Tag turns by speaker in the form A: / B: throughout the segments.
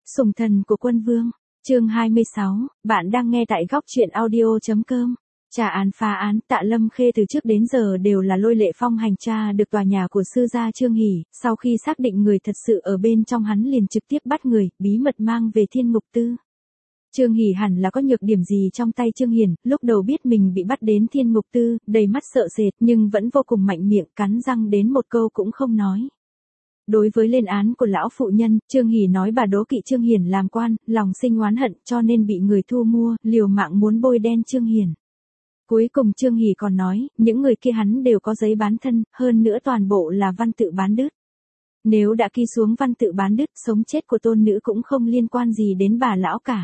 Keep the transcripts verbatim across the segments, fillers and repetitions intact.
A: Sủng thần của quân vương, chương hai mươi sáu, bạn đang nghe tại góc truyện audio.com. Trả án phá án, Tạ Lâm Khê từ trước đến giờ đều là Lôi Lệ Phong hành tra được tòa nhà của sư gia Trương Hỷ, sau khi xác định người thật sự ở bên trong hắn liền trực tiếp bắt người, bí mật mang về Thiên Ngục Tư. Trương Hỷ hẳn là có nhược điểm gì trong tay Trương Hiền, lúc đầu biết mình bị bắt đến Thiên Ngục Tư, đầy mắt sợ sệt nhưng vẫn vô cùng mạnh miệng, cắn răng đến một câu cũng không nói. Đối với lên án của lão phụ nhân, Trương Hỷ nói bà đố kỵ Trương Hiền làm quan, lòng sinh oán hận cho nên bị người thu mua, liều mạng muốn bôi đen Trương Hiền. Cuối cùng Trương Hỷ còn nói, những người kia hắn đều có giấy bán thân, hơn nữa toàn bộ là văn tự bán đứt. Nếu đã ký xuống văn tự bán đứt, sống chết của tôn nữ cũng không liên quan gì đến bà lão cả.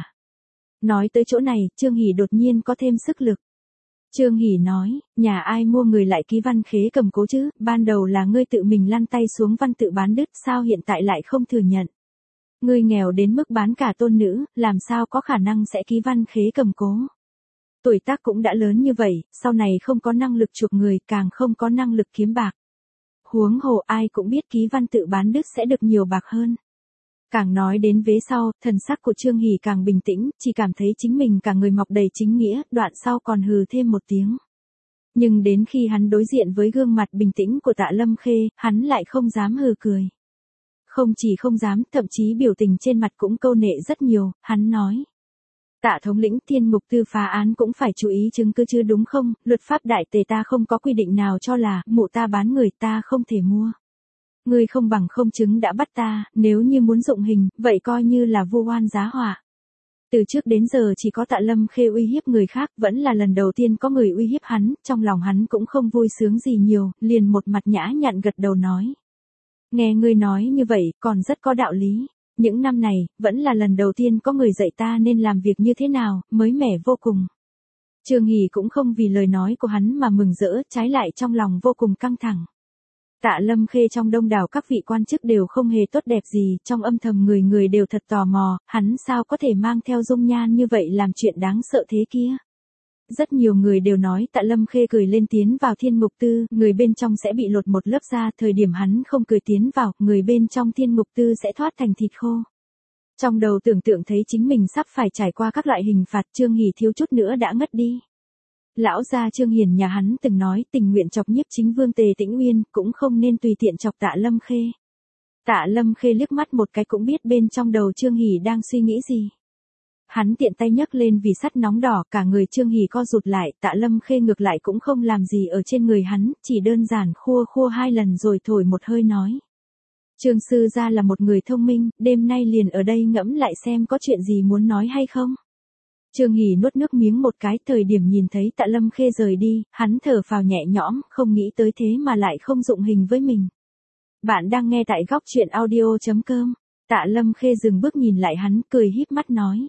A: Nói tới chỗ này, Trương Hỷ đột nhiên có thêm sức lực. Trương Hỷ nói, nhà ai mua người lại ký văn khế cầm cố chứ, ban đầu là ngươi tự mình lăn tay xuống văn tự bán đứt, sao hiện tại lại không thừa nhận. Ngươi nghèo đến mức bán cả tôn nữ, làm sao có khả năng sẽ ký văn khế cầm cố. Tuổi tác cũng đã lớn như vậy, sau này không có năng lực chuộc người, càng không có năng lực kiếm bạc. Huống hồ ai cũng biết ký văn tự bán đứt sẽ được nhiều bạc hơn. Càng nói đến vế sau, thần sắc của Trương Hỷ càng bình tĩnh, chỉ cảm thấy chính mình cả người mọc đầy chính nghĩa, đoạn sau còn hừ thêm một tiếng. Nhưng đến khi hắn đối diện với gương mặt bình tĩnh của Tạ Lâm Khê, hắn lại không dám hừ cười. Không chỉ không dám, thậm chí biểu tình trên mặt cũng câu nệ rất nhiều, hắn nói. Tạ thống lĩnh, Thiên Ngục Tư phá án cũng phải chú ý chứng cứ chứ đúng không, luật pháp đại tề ta không có quy định nào cho là, mụ ta bán người ta không thể mua. Ngươi không bằng không chứng đã bắt ta, nếu như muốn dụng hình, vậy coi như là vu oan giá họa. Từ trước đến giờ chỉ có Tạ Lâm Khê uy hiếp người khác, vẫn là lần đầu tiên có người uy hiếp hắn, trong lòng hắn cũng không vui sướng gì nhiều, liền một mặt nhã nhặn gật đầu nói. Nghe ngươi nói như vậy, còn rất có đạo lý. Những năm này, vẫn là lần đầu tiên có người dạy ta nên làm việc như thế nào, mới mẻ vô cùng. Trương Hỷ cũng không vì lời nói của hắn mà mừng rỡ, trái lại trong lòng vô cùng căng thẳng. Tạ Lâm Khê trong đông đảo các vị quan chức đều không hề tốt đẹp gì, trong âm thầm người người đều thật tò mò, hắn sao có thể mang theo dung nhan như vậy làm chuyện đáng sợ thế kia. Rất nhiều người đều nói Tạ Lâm Khê cười lên tiến vào Thiên Ngục Tư, người bên trong sẽ bị lột một lớp da, thời điểm hắn không cười tiến vào, người bên trong Thiên Ngục Tư sẽ thoát thành thịt khô. Trong đầu tưởng tượng thấy chính mình sắp phải trải qua các loại hình phạt, Trương Hỷ thiếu chút nữa đã ngất đi. Lão gia Trương Hiền nhà hắn từng nói tình nguyện chọc nhiếp chính vương Tề Tĩnh Uyên, cũng không nên tùy tiện chọc Tạ Lâm Khê. Tạ Lâm Khê liếc mắt một cái cũng biết bên trong đầu Trương Hỷ đang suy nghĩ gì. Hắn tiện tay nhấc lên vì sắt nóng đỏ, cả người Trương Hỷ co rụt lại, Tạ Lâm Khê ngược lại cũng không làm gì ở trên người hắn, chỉ đơn giản khua khua hai lần rồi thổi một hơi nói. Trương sư gia là một người thông minh, đêm nay liền ở đây ngẫm lại xem có chuyện gì muốn nói hay không. Trương Hỷ nuốt nước miếng một cái, thời điểm nhìn thấy Tạ Lâm Khê rời đi, hắn thở phào nhẹ nhõm, không nghĩ tới thế mà lại không dụng hình với mình. Bạn đang nghe tại góc truyện audio.com. Tạ Lâm Khê dừng bước nhìn lại hắn, cười híp mắt nói.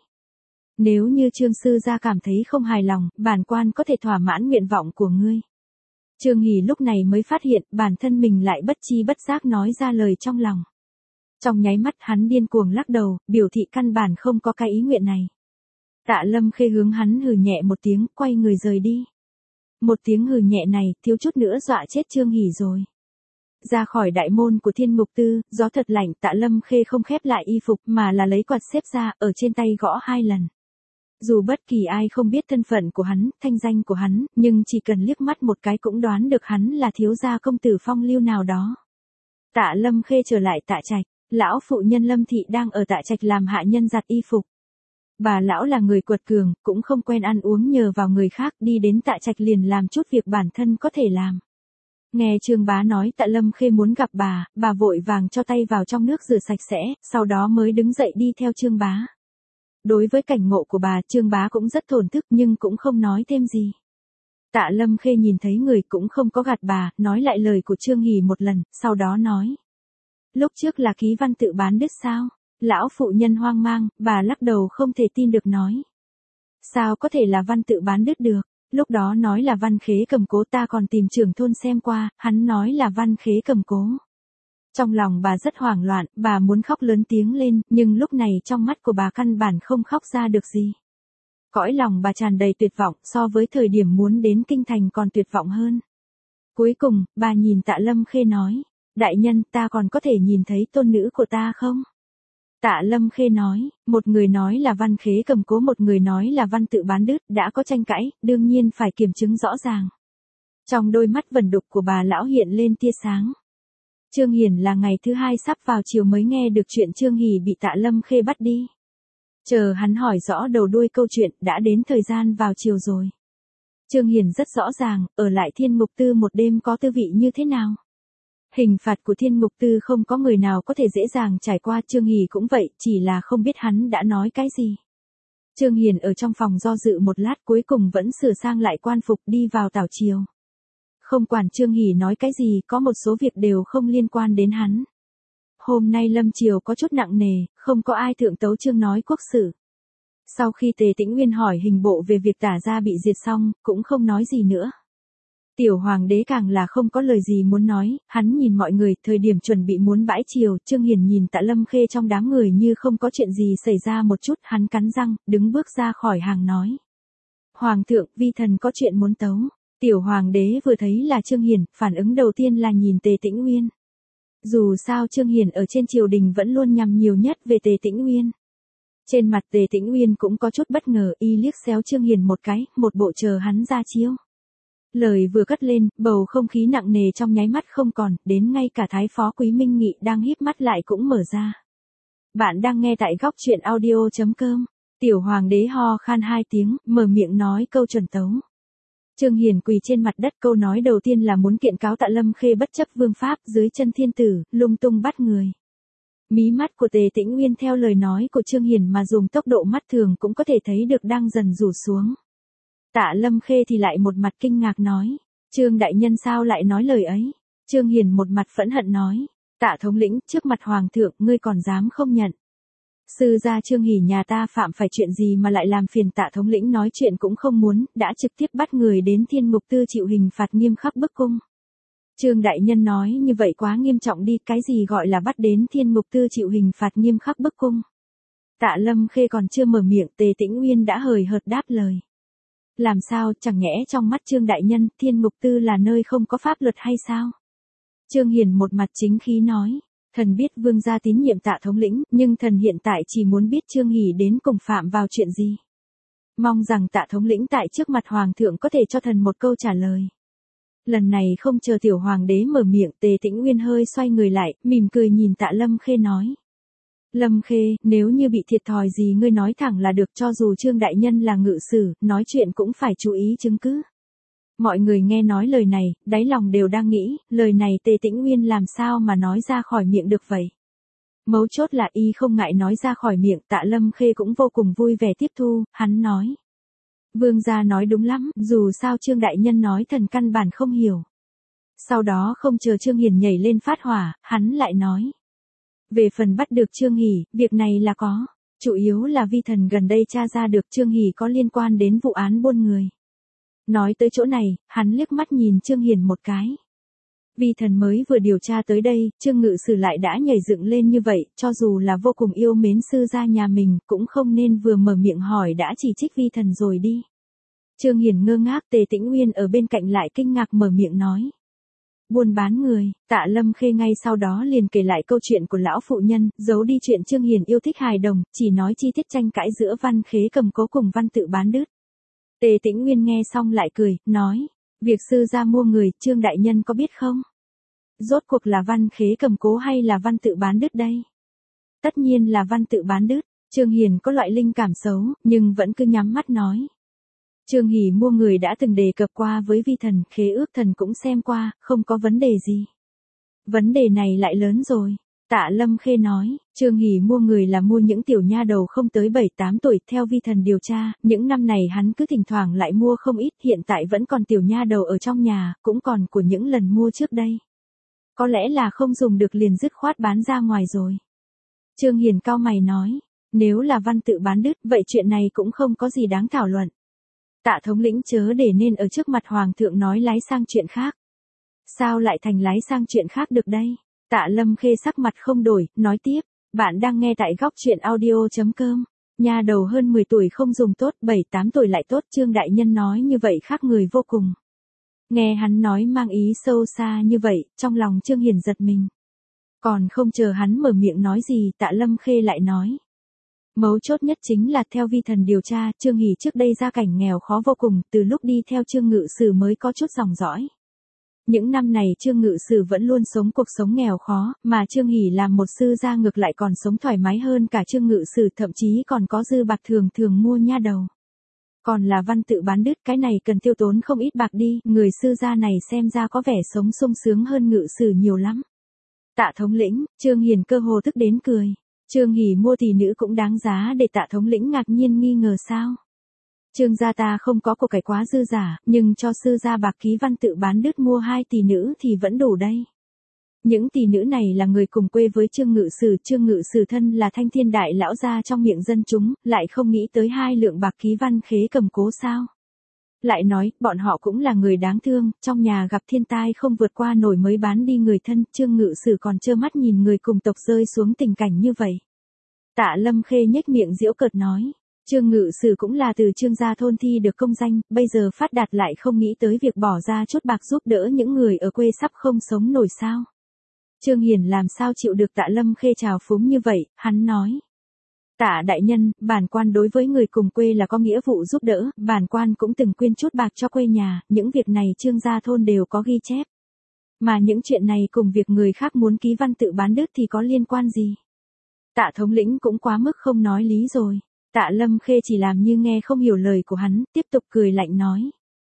A: Nếu như Trương sư gia cảm thấy không hài lòng, bản quan có thể thỏa mãn nguyện vọng của ngươi. Trương Hỷ lúc này mới phát hiện bản thân mình lại bất chi bất giác nói ra lời trong lòng. Trong nháy mắt hắn điên cuồng lắc đầu, biểu thị căn bản không có cái ý nguyện này. Tạ Lâm Khê hướng hắn hừ nhẹ một tiếng, quay người rời đi. Một tiếng hừ nhẹ này, thiếu chút nữa dọa chết Trương Hỷ rồi. Ra khỏi đại môn của Thiên Ngục Tư, gió thật lạnh, Tạ Lâm Khê không khép lại y phục mà là lấy quạt xếp ra, ở trên tay gõ hai lần. Dù bất kỳ ai không biết thân phận của hắn, thanh danh của hắn, nhưng chỉ cần liếc mắt một cái cũng đoán được hắn là thiếu gia công tử phong lưu nào đó. Tạ Lâm Khê trở lại Tạ Trạch, lão phụ nhân Lâm Thị đang ở Tạ Trạch làm hạ nhân giặt y phục. Bà lão là người quật cường, cũng không quen ăn uống nhờ vào người khác, đi đến Tạ Trạch liền làm chút việc bản thân có thể làm. Nghe Trương Bá nói Tạ Lâm Khê muốn gặp bà, bà vội vàng cho tay vào trong nước rửa sạch sẽ, sau đó mới đứng dậy đi theo Trương Bá. Đối với cảnh ngộ của bà, Trương Bá cũng rất thổn thức nhưng cũng không nói thêm gì. Tạ Lâm Khê nhìn thấy người cũng không có gạt bà, nói lại lời của Trương Hỷ một lần, sau đó nói. Lúc trước là ký văn tự bán đứt sao? Lão phụ nhân hoang mang, bà lắc đầu không thể tin được nói. Sao có thể là văn tự bán đứt được? Lúc đó nói là văn khế cầm cố, ta còn tìm trưởng thôn xem qua, hắn nói là văn khế cầm cố. Trong lòng bà rất hoảng loạn, bà muốn khóc lớn tiếng lên, nhưng lúc này trong mắt của bà căn bản không khóc ra được gì. Cõi lòng bà tràn đầy tuyệt vọng, so với thời điểm muốn đến kinh thành còn tuyệt vọng hơn. Cuối cùng, bà nhìn Tạ Lâm Khê nói, đại nhân, ta còn có thể nhìn thấy tôn nữ của ta không? Tạ Lâm Khê nói, một người nói là Văn Khế cầm cố, một người nói là Văn tự bán đứt, đã có tranh cãi, đương nhiên phải kiểm chứng rõ ràng. Trong đôi mắt vẩn đục của bà lão hiện lên tia sáng. Trương Hiền là ngày thứ hai sắp vào chiều mới nghe được chuyện Trương Hỷ bị Tạ Lâm Khê bắt đi. Chờ hắn hỏi rõ đầu đuôi câu chuyện, đã đến thời gian vào chiều rồi. Trương Hiền rất rõ ràng, ở lại Thiên Ngục Tư một đêm có tư vị như thế nào. Hình phạt của Thiên Ngục Tư không có người nào có thể dễ dàng trải qua, Trương Hỷ cũng vậy, chỉ là không biết hắn đã nói cái gì. Trương Hiền ở trong phòng do dự một lát, cuối cùng vẫn sửa sang lại quan phục đi vào tảo chiều. Không quản Trương Hỷ nói cái gì, có một số việc đều không liên quan đến hắn. Hôm nay lâm triều có chút nặng nề, không có ai thượng tấu chương nói quốc sử. Sau khi Tề Tĩnh Nguyên hỏi hình bộ về việc Tả gia bị diệt xong, cũng không nói gì nữa. Tiểu hoàng đế càng là không có lời gì muốn nói, hắn nhìn mọi người, thời điểm chuẩn bị muốn bãi triều, Trương Hiền nhìn Tạ Lâm Khê trong đám người như không có chuyện gì xảy ra một chút, hắn cắn răng, đứng bước ra khỏi hàng nói. Hoàng thượng, vi thần có chuyện muốn tấu. Tiểu hoàng đế vừa thấy là Trương Hiền, phản ứng đầu tiên là nhìn Tề Tĩnh Nguyên. Dù sao Trương Hiền ở trên triều đình vẫn luôn nhằm nhiều nhất về Tề Tĩnh Nguyên. Trên mặt Tề Tĩnh Nguyên cũng có chút bất ngờ, y liếc xéo Trương Hiền một cái, một bộ chờ hắn ra chiếu. Lời vừa cất lên, bầu không khí nặng nề trong nháy mắt không còn, đến ngay cả Thái phó Quý Minh Nghị đang híp mắt lại cũng mở ra. Bạn đang nghe tại góc truyện audio chấm com. Tiểu hoàng đế ho khan hai tiếng, mở miệng nói câu chuẩn tấu. Trương Hiền quỳ trên mặt đất, câu nói đầu tiên là muốn kiện cáo Tạ Lâm Khê bất chấp vương pháp, dưới chân thiên tử, lung tung bắt người. Mí mắt của Tề Tĩnh Nguyên theo lời nói của Trương Hiền mà dùng tốc độ mắt thường cũng có thể thấy được đang dần rủ xuống. Tạ Lâm Khê thì lại một mặt kinh ngạc nói, Trương đại nhân sao lại nói lời ấy? Trương Hiền một mặt phẫn hận nói, Tạ thống lĩnh, trước mặt hoàng thượng, ngươi còn dám không nhận. Sư gia Trương Hỷ nhà ta phạm phải chuyện gì mà lại làm phiền Tạ thống lĩnh nói chuyện cũng không muốn, đã trực tiếp bắt người đến Thiên Ngục Tư chịu hình phạt nghiêm khắc bức cung. Trương đại nhân nói như vậy quá nghiêm trọng đi, cái gì gọi là bắt đến Thiên Ngục Tư chịu hình phạt nghiêm khắc bức cung? Tạ Lâm Khê còn chưa mở miệng, Tề Tĩnh Nguyên đã hời hợt đáp lời. Làm sao, chẳng nhẽ trong mắt Trương đại nhân, Thiên Ngục Tư là nơi không có pháp luật hay sao? Trương Hiền một mặt chính khí nói, thần biết vương gia tín nhiệm Tạ thống lĩnh, nhưng thần hiện tại chỉ muốn biết Trương Hỷ đến cùng phạm vào chuyện gì. Mong rằng Tạ thống lĩnh tại trước mặt hoàng thượng có thể cho thần một câu trả lời. Lần này không chờ tiểu hoàng đế mở miệng, Tề Tĩnh Nguyên hơi xoay người lại, mỉm cười nhìn Tạ Lâm Khê nói. Lâm Khê, nếu như bị thiệt thòi gì ngươi nói thẳng là được, cho dù Trương đại nhân là ngự sử, nói chuyện cũng phải chú ý chứng cứ. Mọi người nghe nói lời này, đáy lòng đều đang nghĩ, lời này Tề Tĩnh Nguyên làm sao mà nói ra khỏi miệng được vậy. Mấu chốt là y không ngại nói ra khỏi miệng, Tạ Lâm Khê cũng vô cùng vui vẻ tiếp thu, hắn nói. Vương gia nói đúng lắm, dù sao Trương đại nhân nói thần căn bản không hiểu. Sau đó không chờ Trương Hiền nhảy lên phát hỏa, hắn lại nói. Về phần bắt được Trương Hỷ, việc này là có. Chủ yếu là vi thần gần đây tra ra được Trương Hỷ có liên quan đến vụ án buôn người. Nói tới chỗ này, hắn liếc mắt nhìn Trương Hiền một cái. Vi thần mới vừa điều tra tới đây, Trương ngự sử lại đã nhảy dựng lên như vậy, cho dù là vô cùng yêu mến sư gia nhà mình, cũng không nên vừa mở miệng hỏi đã chỉ trích vi thần rồi đi. Trương Hiền ngơ ngác, Tề Tĩnh Nguyên ở bên cạnh lại kinh ngạc mở miệng nói. Buôn bán người, Tạ Lâm Khê ngay sau đó liền kể lại câu chuyện của lão phụ nhân, giấu đi chuyện Trương Hiền yêu thích hài đồng, chỉ nói chi tiết tranh cãi giữa Văn Khế cầm cố cùng Văn tự bán đứt. Tề Tĩnh Nguyên nghe xong lại cười, nói, việc sư gia mua người, Trương đại nhân có biết không? Rốt cuộc là Văn Khế cầm cố hay là Văn tự bán đứt đây? Tất nhiên là Văn tự bán đứt. Trương Hiền có loại linh cảm xấu, nhưng vẫn cứ nhắm mắt nói. Trương Hỷ mua người đã từng đề cập qua với vi thần, khế ước thần cũng xem qua, không có vấn đề gì. Vấn đề này lại lớn rồi. Tạ Lâm Khê nói, Trương Hỷ mua người là mua những tiểu nha đầu không tới bảy tám tuổi, theo vi thần điều tra, những năm này hắn cứ thỉnh thoảng lại mua không ít, hiện tại vẫn còn tiểu nha đầu ở trong nhà, cũng còn của những lần mua trước đây. Có lẽ là không dùng được liền dứt khoát bán ra ngoài rồi. Trương Hiền cau mày nói, nếu là Văn tự bán đứt, vậy chuyện này cũng không có gì đáng thảo luận. Tạ thống lĩnh chớ để nên ở trước mặt hoàng thượng nói lái sang chuyện khác. Sao lại thành lái sang chuyện khác được đây? Tạ Lâm Khê sắc mặt không đổi, nói tiếp, bạn đang nghe tại góc truyện audio chấm com. Nha đầu hơn mười tuổi không dùng tốt, bảy tám tuổi lại tốt, Trương đại nhân nói như vậy khác người vô cùng. Nghe hắn nói mang ý sâu xa như vậy, trong lòng Trương Hiền giật mình. Còn không chờ hắn mở miệng nói gì, Tạ Lâm Khê lại nói. Mấu chốt nhất chính là theo vi thần điều tra, Trương Hỷ trước đây gia cảnh nghèo khó vô cùng, từ lúc đi theo Trương Ngự Sử mới có chút dòng dõi. Những năm này Trương Ngự Sử vẫn luôn sống cuộc sống nghèo khó, mà Trương Hỷ làm một sư gia ngược lại còn sống thoải mái hơn cả Trương Ngự Sử, thậm chí còn có dư bạc thường thường mua nha đầu. Còn là văn tự bán đứt, cái này cần tiêu tốn không ít bạc đi, người sư gia này xem ra có vẻ sống sung sướng hơn Ngự Sử nhiều lắm. Tạ thống lĩnh, Trương Hiền cơ hồ tức đến cười. Trương Hỷ mua tỷ nữ cũng đáng giá để Tạ thống lĩnh ngạc nhiên nghi ngờ sao? Trương gia ta không có của cải quá dư giả, nhưng cho sư gia bạc ký văn tự bán đứt mua hai tỷ nữ thì vẫn đủ đây. Những tỷ nữ này là người cùng quê với Trương Ngự Sử, Trương Ngự Sử thân là thanh thiên đại lão gia trong miệng dân chúng, lại không nghĩ tới hai lượng bạc ký văn khế cầm cố sao. Lại nói, bọn họ cũng là người đáng thương, trong nhà gặp thiên tai không vượt qua nổi mới bán đi người thân, Trương Ngự Sử còn trơ mắt nhìn người cùng tộc rơi xuống tình cảnh như vậy. Tạ Lâm Khê nhếch miệng giễu cợt nói, Trương Ngự Sử cũng là từ Trương gia thôn thi được công danh, bây giờ phát đạt lại không nghĩ tới việc bỏ ra chút bạc giúp đỡ những người ở quê sắp không sống nổi sao. Trương Hiền làm sao chịu được Tạ Lâm Khê trào phúng như vậy, hắn nói. Tạ đại nhân, bản quan đối với người cùng quê là có nghĩa vụ giúp đỡ, bản quan cũng từng quyên chút bạc cho quê nhà, những việc này Trương gia thôn đều có ghi chép. Mà những chuyện này cùng việc người khác muốn ký văn tự bán đứt thì có liên quan gì? Tạ thống lĩnh cũng quá mức không nói lý rồi. Tạ Lâm Khê chỉ làm như nghe không hiểu lời của hắn, tiếp tục cười lạnh nói.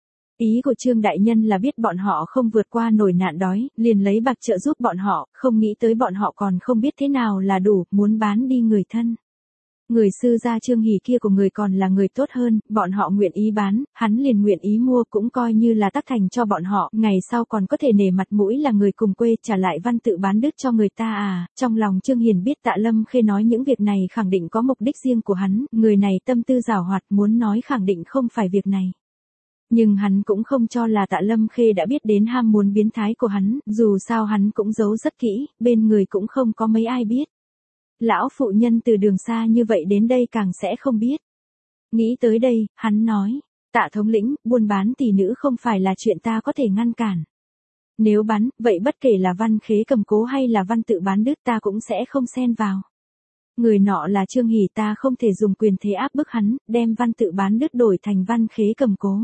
A: Ý của Trương đại nhân là biết bọn họ không vượt qua nổi nạn đói, liền lấy bạc trợ giúp bọn họ, không nghĩ tới bọn họ còn không biết thế nào là đủ, muốn bán đi người thân. Người sư gia Trương Hỷ kia của người còn là người tốt hơn, bọn họ nguyện ý bán, hắn liền nguyện ý mua, cũng coi như là tác thành cho bọn họ, ngày sau còn có thể nể mặt mũi là người cùng quê trả lại văn tự bán đứt cho người ta à. Trong lòng Trương Hiền biết Tạ Lâm Khê nói những việc này khẳng định có mục đích riêng của hắn, người này tâm tư giảo hoạt, muốn nói khẳng định không phải việc này. Nhưng hắn cũng không cho là Tạ Lâm Khê đã biết đến ham muốn biến thái của hắn, dù sao hắn cũng giấu rất kỹ, bên người cũng không có mấy ai biết. Lão phụ nhân từ đường xa như vậy đến đây càng sẽ không biết. Nghĩ tới đây, hắn nói, Tạ thống lĩnh, buôn bán tỷ nữ không phải là chuyện ta có thể ngăn cản. Nếu bán, vậy bất kể là văn khế cầm cố hay là văn tự bán đứt ta cũng sẽ không xen vào. Người nọ là Trương Hỷ, ta không thể dùng quyền thế áp bức hắn, đem văn tự bán đứt đổi thành văn khế cầm cố.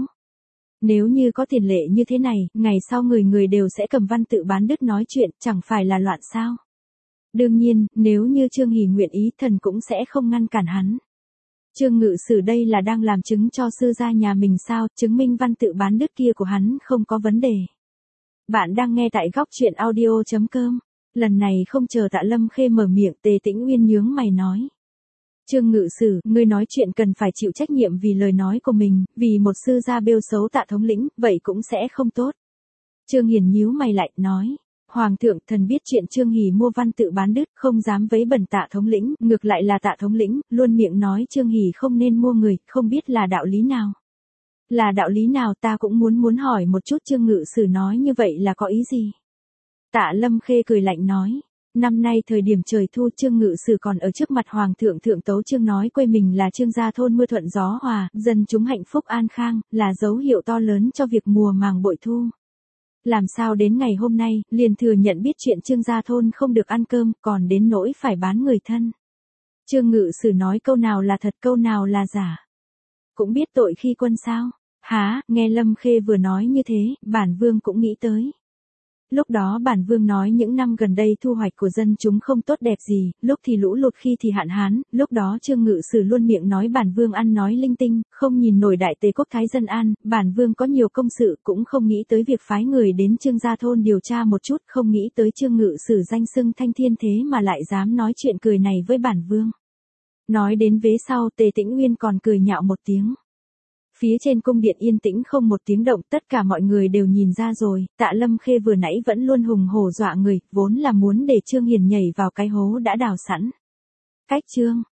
A: Nếu như có tiền lệ như thế này, ngày sau người người đều sẽ cầm văn tự bán đứt nói chuyện, chẳng phải là loạn sao? Đương nhiên, nếu như Trương Hỷ nguyện ý, thần cũng sẽ không ngăn cản hắn. Trương Ngự Sử đây là đang làm chứng cho sư gia nhà mình sao, chứng minh văn tự bán đứt kia của hắn không có vấn đề. Bạn đang nghe tại góc truyện audio chấm com. Lần này không chờ Tạ Lâm Khê mở miệng, Tề Tĩnh Uyên nhướng mày nói. Trương Ngự Sử, ngươi nói chuyện cần phải chịu trách nhiệm vì lời nói của mình, vì một sư gia bêu xấu Tạ thống lĩnh, vậy cũng sẽ không tốt. Trương Hiền nhíu mày lại, nói. Hoàng thượng, thần biết chuyện Trương Hỷ mua văn tự bán đứt, không dám vấy bẩn Tạ thống lĩnh, ngược lại là Tạ thống lĩnh, luôn miệng nói Trương Hỷ không nên mua người, không biết là đạo lý nào. Là đạo lý nào ta cũng muốn muốn hỏi một chút, Trương Ngự Sử nói như vậy là có ý gì? Tạ Lâm Khê cười lạnh nói. Năm nay thời điểm trời thu, Trương Ngự Sử còn ở trước mặt Hoàng thượng thượng tấu chương nói quê mình là Trương gia thôn mưa thuận gió hòa, dân chúng hạnh phúc an khang, là dấu hiệu to lớn cho việc mùa màng bội thu. Làm sao đến ngày hôm nay, liền thừa nhận biết chuyện Trương gia thôn không được ăn cơm, còn đến nỗi phải bán người thân. Trương Ngự Sử nói câu nào là thật, câu nào là giả. Cũng biết tội khi quân sao? Há, nghe Lâm Khê vừa nói như thế, bản vương cũng nghĩ tới. Lúc đó bản vương nói những năm gần đây thu hoạch của dân chúng không tốt đẹp gì, lúc thì lũ lụt khi thì hạn hán, lúc đó Trương Ngự Sử luôn miệng nói bản vương ăn nói linh tinh, không nhìn nổi đại tề quốc thái dân an, bản vương có nhiều công sự, cũng không nghĩ tới việc phái người đến Trương gia thôn điều tra một chút, không nghĩ tới Trương Ngự Sử danh xưng thanh thiên thế mà lại dám nói chuyện cười này với bản vương. Nói đến vế sau, Tề Tĩnh Uyên còn cười nhạo một tiếng. Phía trên cung điện yên tĩnh không một tiếng động, tất cả mọi người đều nhìn ra rồi, Tạ Lâm Khê vừa nãy vẫn luôn hùng hổ dọa người, vốn là muốn để Trương Hiền nhảy vào cái hố đã đào sẵn. Cách chương